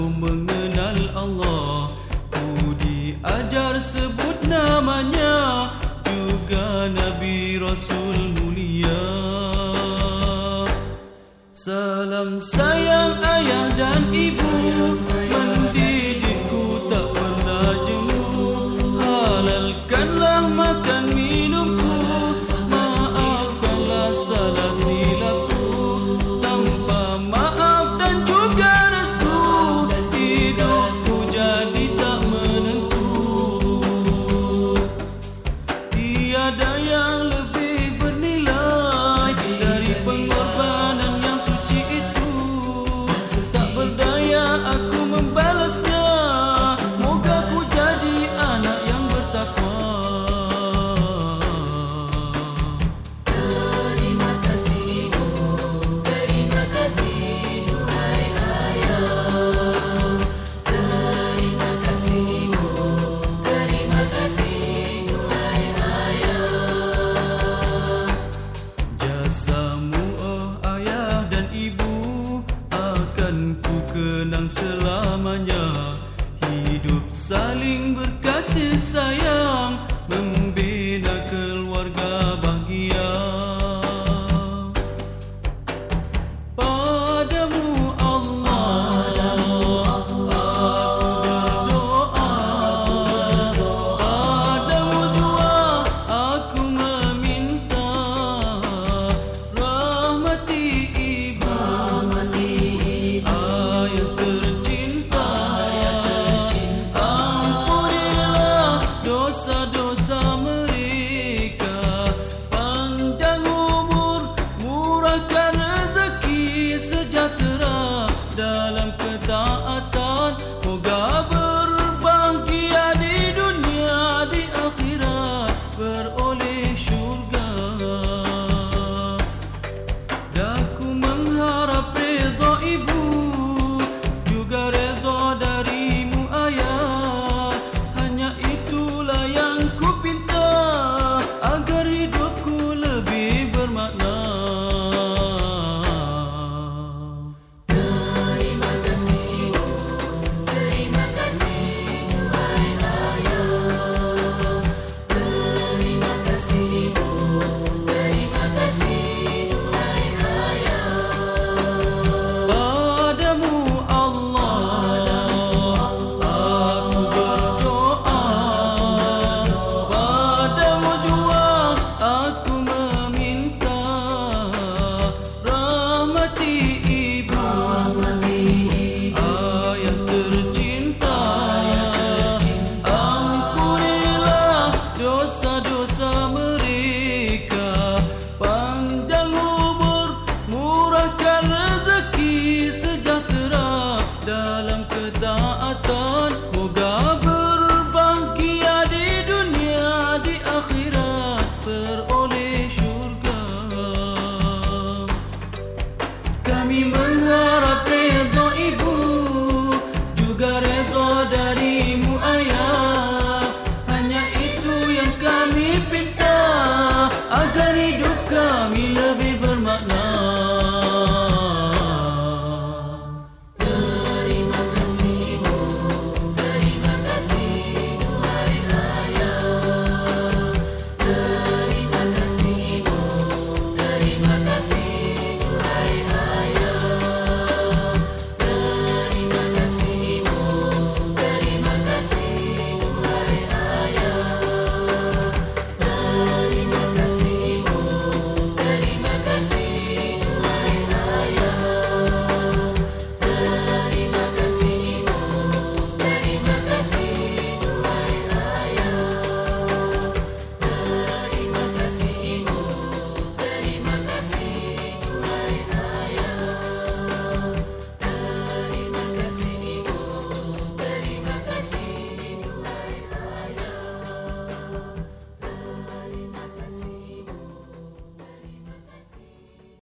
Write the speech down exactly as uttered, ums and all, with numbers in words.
mengenal Allah. Ku diajar sebut namanya, juga Nabi Rasul mulia. Salam sayang ayah dan ibu, mendidikku tak pernah jemu. Halalkanlah makan minumku, maafkanlah salah silapku. Tanpa maaf dan juga restu, hidupku jadi tak menentu. Tiada yang lebih bernilai dari pengorbanan yang suci itu. Tak berdaya aku membalasnya, moga ku jadi anak yang bertakwa. Terima kasih ibu, terima kasih duhai ayah. Terima kasih ibu, terima kasih duhai ayah. Jasamu oh ayah dan ibu akan ku kenang selamanya. Hidup saling berkasih sayang, membina keluarga bahagia. Padamu Allah aku berdoa, padamu jua aku meminta. Rahmati ibu, ayah tercinta, ampunilah dosa-dosa mereka. Panjang umur, murahkan rezeki, sejahtera dalam ketaatan. Moga berbahagia di dunia, di akhirat beroleh syurga. Daku mengharap redha ibu, juga redha darimu ayah. Hanya itulah yang ku pinta, agar hidupku lebih bermakna. Terima kasih ibu, terima kasih duhai ayah. Terima kasih ibu, terima kasih duhai ayah. Padamu Allah aku berdoa, padamu jua aku meminta. Rahmati ibu, ayah tercinta, ampunilah dosa-dosa mereka. Panjang umur, murahkan rezeki, sejahtera dalam ketaatan. Moga